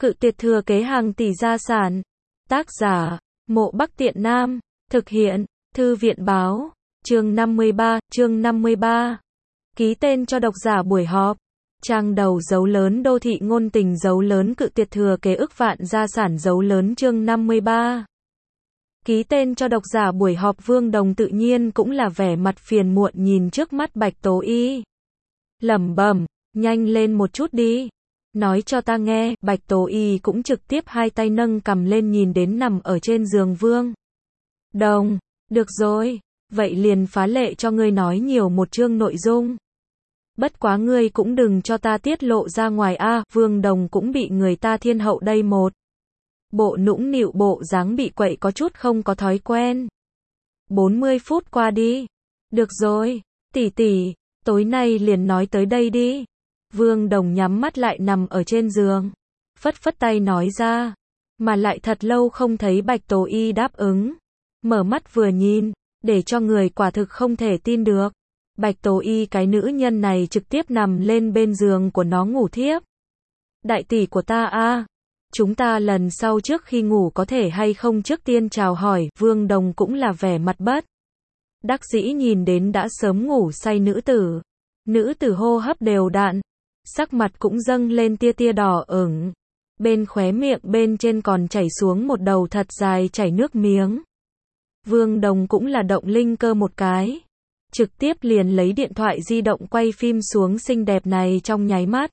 Cự tuyệt thừa kế hàng tỷ gia sản. Tác giả, Mộ Bắc Tiện Nam. Thực hiện, Thư viện báo. Chương 53. Ký tên cho độc giả buổi họp. Trang đầu dấu lớn đô thị ngôn tình dấu lớn cự tuyệt thừa kế ức vạn gia sản dấu lớn chương 53. Ký tên cho độc giả buổi họp Vương Đồng tự nhiên cũng là vẻ mặt phiền muộn nhìn trước mắt Bạch Tố Y. Lẩm bẩm, nhanh lên một chút đi. Nói cho ta nghe, Bạch Tố Y cũng trực tiếp hai tay nâng cầm lên nhìn đến nằm ở trên giường Vương Đồng. Được rồi, vậy liền phá lệ cho ngươi nói nhiều một chương nội dung. Bất quá ngươi cũng đừng cho ta tiết lộ ra ngoài a. Vương Đồng cũng bị người ta thiên hậu đây một bộ nũng nịu bộ dáng bị quậy có chút không có thói quen. 40 phút qua đi. Được rồi, tỷ tỷ, tối nay liền nói tới đây đi. Vương Đồng nhắm mắt lại nằm ở trên giường, phất phất tay nói ra, mà lại thật lâu không thấy Bạch Tố Y đáp ứng. Mở mắt vừa nhìn, để cho người quả thực không thể tin được. Bạch Tố Y cái nữ nhân này trực tiếp nằm lên bên giường của nó ngủ thiếp. Đại tỷ của ta a, chúng ta lần sau trước khi ngủ có thể hay không trước tiên chào hỏi. Vương Đồng cũng là vẻ mặt bất đắc dĩ nhìn đến đã sớm ngủ say nữ tử. Nữ tử hô hấp đều đặn, sắc mặt cũng dâng lên tia tia đỏ ửng. Bên khóe miệng bên trên còn chảy xuống một đầu thật dài chảy nước miếng. Vương Đồng cũng là động linh cơ một cái, trực tiếp liền lấy điện thoại di động quay phim xuống xinh đẹp này trong nháy mắt.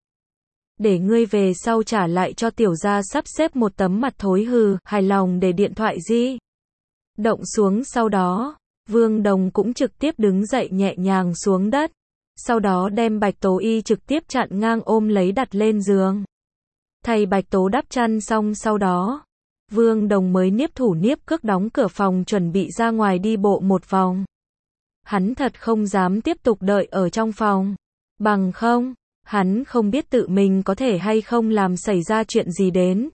Để ngươi về sau trả lại cho tiểu gia sắp xếp một tấm mặt thối hừ, hài lòng để điện thoại di động xuống. Sau đó, Vương Đồng cũng trực tiếp đứng dậy nhẹ nhàng xuống đất. Sau đó đem Bạch Tố Y trực tiếp chặn ngang ôm lấy đặt lên giường. Thầy Bạch Tố đắp chăn xong sau đó, Vương Đồng mới niếp thủ niếp cước đóng cửa phòng chuẩn bị ra ngoài đi bộ một vòng. Hắn thật không dám tiếp tục đợi ở trong phòng. Bằng không, hắn không biết tự mình có thể hay không làm xảy ra chuyện gì đến.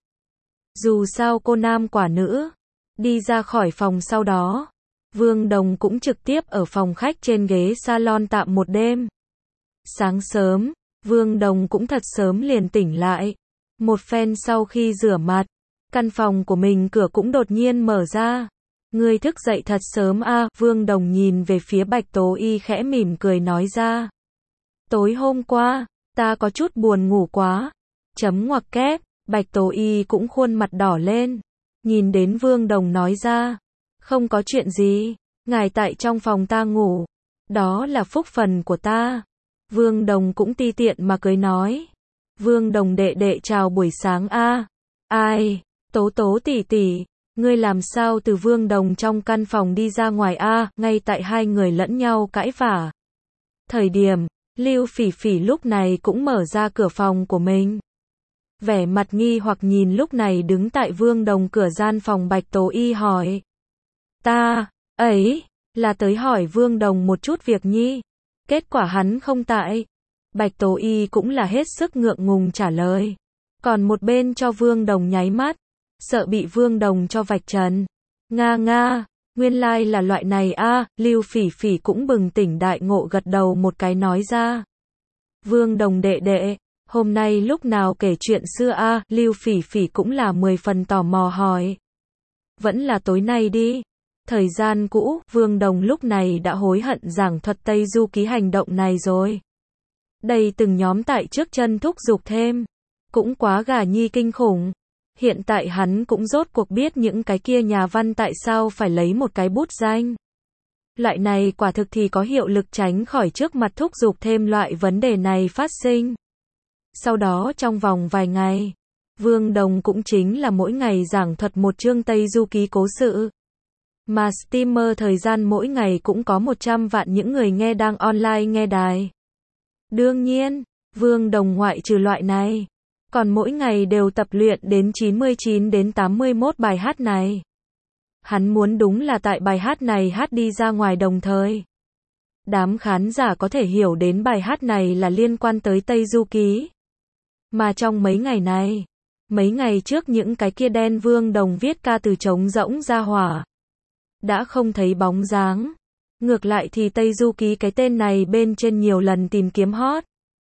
Dù sao cô nam quả nữ. Đi ra khỏi phòng sau đó, Vương Đồng cũng trực tiếp ở phòng khách trên ghế salon tạm một đêm. Sáng sớm, Vương Đồng cũng thật sớm liền tỉnh lại. Một phen sau khi rửa mặt, căn phòng của mình cửa cũng đột nhiên mở ra. Ngươi thức dậy thật sớm a. Vương Đồng nhìn về phía Bạch Tố Y khẽ mỉm cười nói ra. Tối hôm qua, ta có chút buồn ngủ quá. Chấm ngoặc kép, Bạch Tố Y cũng khuôn mặt đỏ lên. Nhìn đến Vương Đồng nói ra. Không có chuyện gì, ngài tại trong phòng ta ngủ. Đó là phúc phần của ta. Vương Đồng cũng ti tiện mà cười nói. Vương Đồng đệ đệ chào buổi sáng a. Ai, Tố Tố tỷ tỷ, ngươi làm sao từ Vương Đồng trong căn phòng đi ra ngoài a? Ngay tại hai người lẫn nhau cãi vả thời điểm, Lưu Phỉ Phỉ lúc này cũng mở ra cửa phòng của mình. Vẻ mặt nghi hoặc nhìn lúc này đứng tại Vương Đồng cửa gian phòng Bạch Tố Y hỏi. Ta, ấy, là tới hỏi Vương Đồng một chút việc nhi. Kết quả hắn không tại. Bạch Tố Y cũng là hết sức ngượng ngùng trả lời. Còn một bên cho Vương Đồng nháy mắt, sợ bị Vương Đồng cho vạch trần. Nga, nguyên lai là loại này a. Lưu Phỉ Phỉ cũng bừng tỉnh đại ngộ gật đầu một cái nói ra. Vương Đồng đệ đệ, hôm nay lúc nào kể chuyện xưa a? Lưu Phỉ Phỉ cũng là 10 phần tò mò hỏi. Vẫn là tối nay đi. Thời gian cũ, Vương Đồng lúc này đã hối hận giảng thuật Tây Du Ký hành động này rồi. Đây từng nhóm tại trước chân thúc giục thêm. Cũng quá gà nhi kinh khủng. Hiện tại hắn cũng rốt cuộc biết những cái kia nhà văn tại sao phải lấy một cái bút danh. Loại này quả thực thì có hiệu lực tránh khỏi trước mặt thúc giục thêm loại vấn đề này phát sinh. Sau đó trong vòng vài ngày, Vương Đồng cũng chính là mỗi ngày giảng thuật một chương Tây Du Ký cố sự. Mà streamer thời gian mỗi ngày cũng có 100 vạn những người nghe đang online nghe đài. Đương nhiên, Vương Đồng ngoại trừ loại này, còn mỗi ngày đều tập luyện đến 99 đến 81 bài hát này. Hắn muốn đúng là tại bài hát này hát đi ra ngoài đồng thời. Đám khán giả có thể hiểu đến bài hát này là liên quan tới Tây Du Ký. Mà trong mấy ngày này, mấy ngày trước những cái kia đen Vương Đồng viết ca từ trống rỗng ra hỏa. Đã không thấy bóng dáng. Ngược lại thì Tây Du Ký cái tên này bên trên nhiều lần tìm kiếm hot.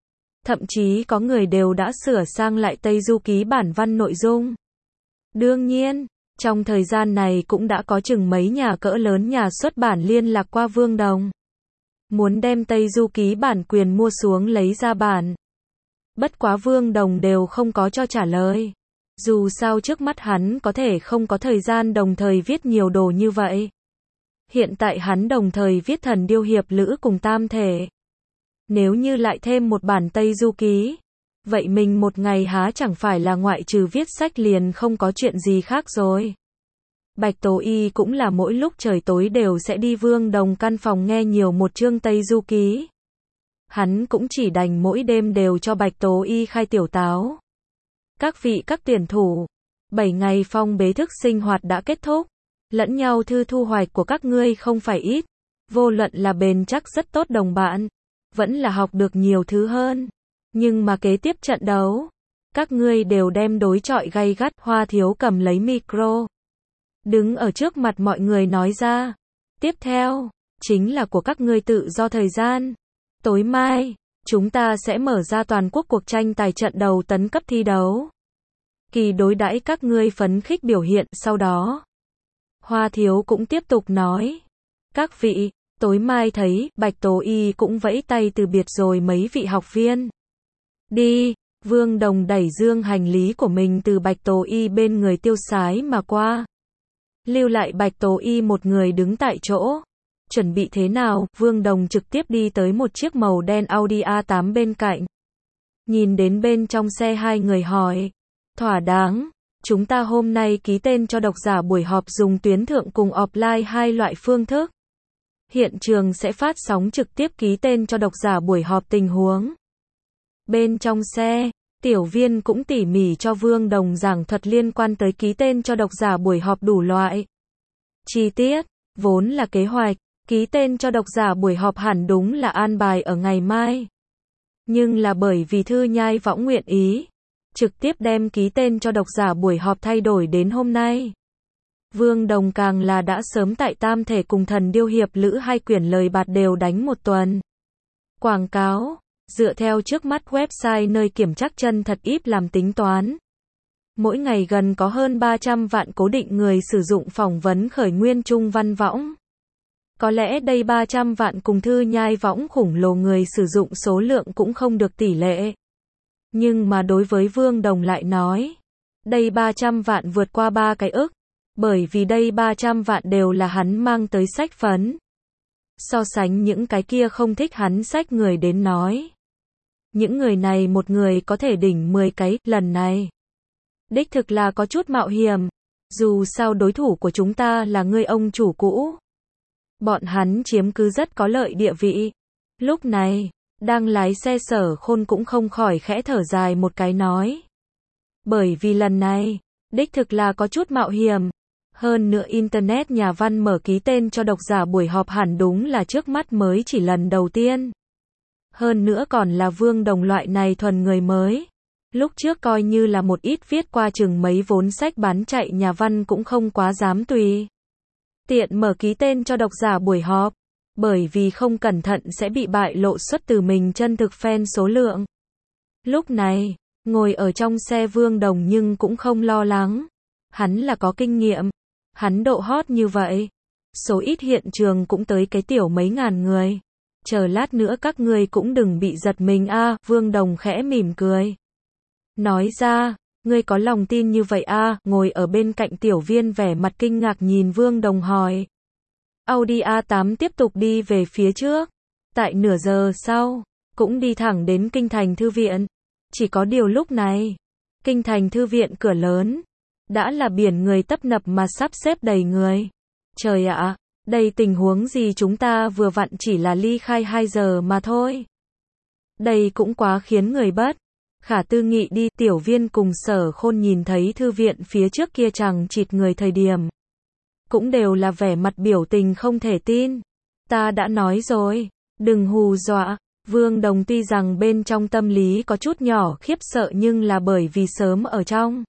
Thậm chí có người đều đã sửa sang lại Tây Du Ký bản văn nội dung. Đương nhiên, trong thời gian này cũng đã có chừng mấy nhà cỡ lớn nhà xuất bản liên lạc qua Vương Đồng. Muốn đem Tây Du Ký bản quyền mua xuống lấy ra bản. Bất quá Vương Đồng đều không có cho trả lời. Dù sao trước mắt hắn có thể không có thời gian đồng thời viết nhiều đồ như vậy. Hiện tại hắn đồng thời viết Thần Điêu Hiệp Lữ cùng Tam Thể. Nếu như lại thêm một bản Tây Du Ký, vậy mình một ngày há chẳng phải là ngoại trừ viết sách liền không có chuyện gì khác rồi. Bạch Tố Y cũng là mỗi lúc trời tối đều sẽ đi Vương Đồng căn phòng nghe nhiều một chương Tây Du Ký. Hắn cũng chỉ đành mỗi đêm đều cho Bạch Tố Y khai tiểu táo. Các vị các tuyển thủ, 7 ngày phong bế thức sinh hoạt đã kết thúc. Lẫn nhau thu hoạch của các ngươi không phải ít. Vô luận là bền chắc rất tốt đồng bạn, vẫn là học được nhiều thứ hơn. Nhưng mà kế tiếp trận đấu, các ngươi đều đem đối chọi gay gắt. Hoa Thiếu cầm lấy micro, đứng ở trước mặt mọi người nói ra. Tiếp theo, chính là của các ngươi tự do thời gian. Tối mai, chúng ta sẽ mở ra toàn quốc cuộc tranh tài trận đầu tấn cấp thi đấu. Kỳ đối đãi các ngươi phấn khích biểu hiện sau đó. Hoa Thiếu cũng tiếp tục nói. Các vị, tối mai thấy, Bạch Tố Y cũng vẫy tay từ biệt rồi mấy vị học viên. Đi, Vương Đồng đẩy dương hành lý của mình từ Bạch Tố Y bên người tiêu sái mà qua. Lưu lại Bạch Tố Y một người đứng tại chỗ. Chuẩn bị thế nào, Vương Đồng trực tiếp đi tới một chiếc màu đen Audi A8 bên cạnh. Nhìn đến bên trong xe hai người hỏi. Thỏa đáng, chúng ta hôm nay ký tên cho độc giả buổi họp dùng tuyến thượng cùng offline hai loại phương thức. Hiện trường sẽ phát sóng trực tiếp ký tên cho độc giả buổi họp tình huống. Bên trong xe, Tiểu Viên cũng tỉ mỉ cho Vương Đồng giảng thuật liên quan tới ký tên cho độc giả buổi họp đủ loại chi tiết. Vốn là kế hoạch, ký tên cho độc giả buổi họp hẳn đúng là an bài ở ngày mai. Nhưng là bởi vì Thư Nhai Võng nguyện ý, trực tiếp đem ký tên cho độc giả buổi họp thay đổi đến hôm nay. Vương Đồng càng là đã sớm tại Tam Thể cùng Thần Điêu Hiệp Lữ hai quyển lời bạt đều đánh một tuần. Quảng cáo, dựa theo trước mắt website nơi kiểm tra chân thật ít làm tính toán. Mỗi ngày gần có hơn 300 vạn cố định người sử dụng phỏng vấn khởi nguyên Trung Văn Võng. Có lẽ đây 300 vạn cùng Thư Nhai Võng khủng lồ người sử dụng số lượng cũng không được tỷ lệ. Nhưng mà đối với Vương Đồng lại nói, đây 300 vạn vượt qua 3 cái ức, bởi vì đây 300 vạn đều là hắn mang tới sách phấn. So sánh những cái kia không thích hắn sách người đến nói. Những người này một người có thể đỉnh 10 cái, lần này. Đích thực là có chút mạo hiểm, dù sao đối thủ của chúng ta là người ông chủ cũ. Bọn hắn chiếm cứ rất có lợi địa vị. Lúc này, đang lái xe Sở Khôn cũng không khỏi khẽ thở dài một cái nói. Bởi vì lần này, đích thực là có chút mạo hiểm. Hơn nữa Internet nhà văn mở ký tên cho độc giả buổi họp hẳn đúng là trước mắt mới chỉ lần đầu tiên. Hơn nữa còn là Vương Đồng loại này thuần người mới. Lúc trước coi như là một ít viết qua chừng mấy vốn sách bán chạy nhà văn cũng không quá dám tùy tiện mở ký tên cho độc giả buổi họp. Bởi vì không cẩn thận sẽ bị bại lộ xuất từ mình chân thực fan số lượng. Lúc này, ngồi ở trong xe Vương Đồng nhưng cũng không lo lắng. Hắn là có kinh nghiệm. Hắn độ hot như vậy. Số ít hiện trường cũng tới cái tiểu mấy ngàn người. Chờ lát nữa các ngươi cũng đừng bị giật mình a. Vương Đồng khẽ mỉm cười. Nói ra, ngươi có lòng tin như vậy a. Ngồi ở bên cạnh Tiểu Viên vẻ mặt kinh ngạc nhìn Vương Đồng hỏi. Audi A8 tiếp tục đi về phía trước. Tại nửa giờ sau, cũng đi thẳng đến Kinh Thành Thư viện. Chỉ có điều lúc này, Kinh Thành Thư viện cửa lớn, đã là biển người tấp nập mà sắp xếp đầy người. Trời ạ, đây tình huống gì chúng ta vừa vặn chỉ là ly khai 2 giờ mà thôi. Đây cũng quá khiến người bất khả tư nghị đi. Tiểu Viên cùng Sở Khôn nhìn thấy thư viện phía trước kia chằng chịt người thời điểm. Cũng đều là vẻ mặt biểu tình không thể tin. Ta đã nói rồi, đừng hù dọa. Vương Đồng tuy rằng bên trong tâm lý có chút nhỏ khiếp sợ nhưng là bởi vì sớm ở trong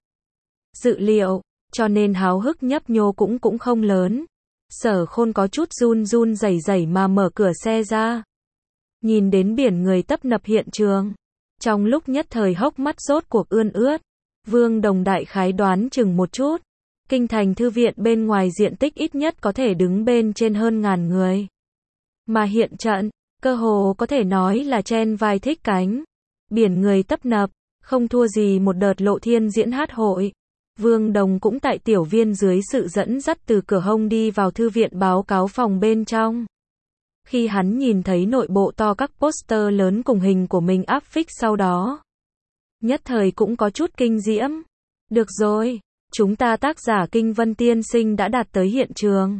dự liệu, cho nên háo hức nhấp nhô cũng không lớn. Sở Khôn có chút run rẩy mà mở cửa xe ra. Nhìn đến biển người tấp nập hiện trường. Trong lúc nhất thời hốc mắt rốt cuộc ươn ướt, Vương Đồng đại khái đoán chừng một chút. Kinh thành thư viện bên ngoài diện tích ít nhất có thể đứng bên trên hơn 1000 người. Mà hiện trận, cơ hồ có thể nói là chen vai thích cánh. Biển người tấp nập, không thua gì một đợt lộ thiên diễn hát hội. Vương Đồng cũng tại tiểu viên dưới sự dẫn dắt từ cửa hông đi vào thư viện báo cáo phòng bên trong. Khi hắn nhìn thấy nội bộ to các poster lớn cùng hình của mình áp phích sau đó, nhất thời cũng có chút kinh diễm. Được rồi, chúng ta tác giả Kinh Vân tiên sinh đã đạt tới hiện trường.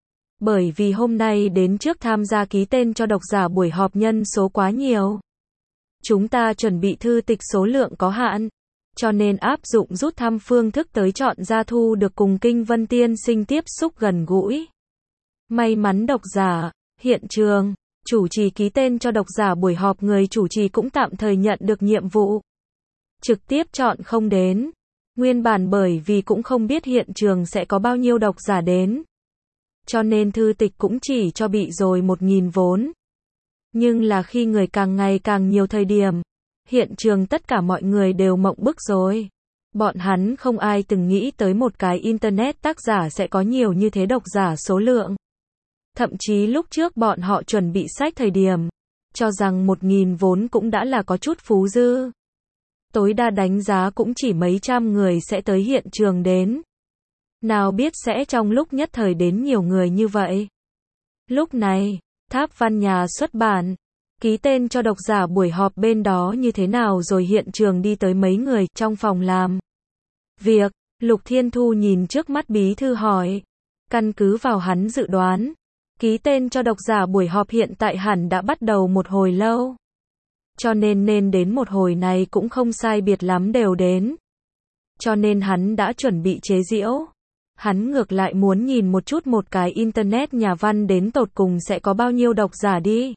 Bởi vì hôm nay đến trước tham gia ký tên cho độc giả buổi họp nhân số quá nhiều. Chúng ta chuẩn bị thư tịch số lượng có hạn, cho nên áp dụng rút thăm phương thức tới chọn ra thu được cùng Kinh Vân tiên sinh tiếp xúc gần gũi. May mắn độc giả, hiện trường, chủ trì ký tên cho độc giả buổi họp người chủ trì cũng tạm thời nhận được nhiệm vụ. Trực tiếp chọn không đến. Nguyên bản bởi vì cũng không biết hiện trường sẽ có bao nhiêu độc giả đến. Cho nên thư tịch cũng chỉ cho bị rồi 1000 vốn. Nhưng là khi người càng ngày càng nhiều thời điểm, hiện trường tất cả mọi người đều mộng bức rồi. Bọn hắn không ai từng nghĩ tới một cái internet tác giả sẽ có nhiều như thế độc giả số lượng. Thậm chí lúc trước bọn họ chuẩn bị sách thời điểm, cho rằng 1000 vốn cũng đã là có chút phú dư. Tối đa đánh giá cũng chỉ mấy trăm người sẽ tới hiện trường đến. Nào biết sẽ trong lúc nhất thời đến nhiều người như vậy. Lúc này, Tháp Văn nhà xuất bản, ký tên cho độc giả buổi họp bên đó như thế nào rồi hiện trường đi tới mấy người trong phòng làm việc. Lục Thiên Thu nhìn trước mắt bí thư hỏi. Căn cứ vào hắn dự đoán, ký tên cho độc giả buổi họp hiện tại hẳn đã bắt đầu một hồi lâu. Cho nên đến một hồi này cũng không sai biệt lắm đều đến. Cho nên hắn đã chuẩn bị chế giễu. Hắn ngược lại muốn nhìn một chút một cái internet nhà văn đến tột cùng sẽ có bao nhiêu độc giả đi.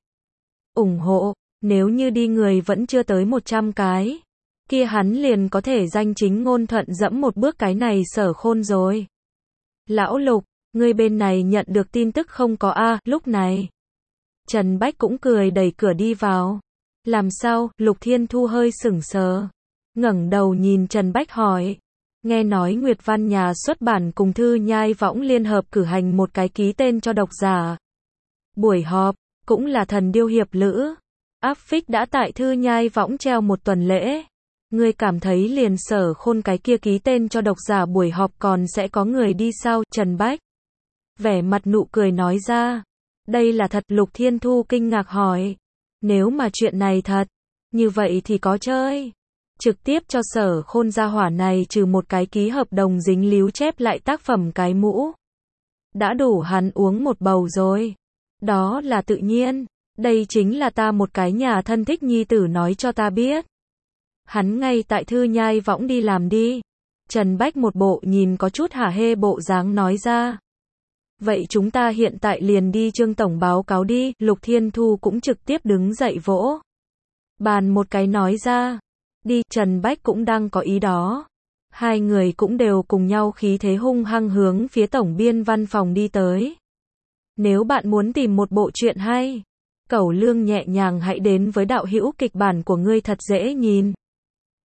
Ủng hộ, nếu như đi người vẫn chưa tới 100 cái. Kia hắn liền có thể danh chính ngôn thuận dẫm một bước cái này Sở Khôn rồi. Lão Lục, ngươi bên này nhận được tin tức không có a? Lúc này, Trần Bách cũng cười đẩy cửa đi vào. Làm sao? Lục Thiên Thu hơi sững sờ, ngẩng đầu nhìn Trần Bách hỏi. Nghe nói Nguyệt Văn nhà xuất bản cùng Thư Nhai Võng liên hợp cử hành một cái ký tên cho độc giả buổi họp, cũng là Thần Điêu hiệp lữ. Áp phích đã tại Thư Nhai Võng treo một tuần lễ. Ngươi cảm thấy liền Sở Khôn cái kia ký tên cho độc giả buổi họp còn sẽ có người đi sao? Trần Bách vẻ mặt nụ cười nói ra. Đây là thật? Lục Thiên Thu kinh ngạc hỏi. Nếu mà chuyện này thật, như vậy thì có chơi. Trực tiếp cho Sở Khôn gia hỏa này trừ một cái ký hợp đồng dính líu chép lại tác phẩm cái mũ. Đã đủ hắn uống một bầu rồi. Đó là tự nhiên. Đây chính là ta một cái nhà thân thích nhi tử nói cho ta biết. Hắn ngay tại Thư Nhai Võng đi làm đi. Trần Bách một bộ nhìn có chút hả hê bộ dáng nói ra. Vậy chúng ta hiện tại liền đi Trương tổng báo cáo đi. Lục Thiên Thu cũng trực tiếp đứng dậy vỗ bàn một cái nói ra. Đi, Trần Bách cũng đang có ý đó. Hai người cũng đều cùng nhau khí thế hung hăng hướng phía tổng biên văn phòng đi tới. Nếu bạn muốn tìm một bộ truyện hay, Cẩu Lương nhẹ nhàng hãy đến với đạo hữu kịch bản của ngươi thật dễ nhìn.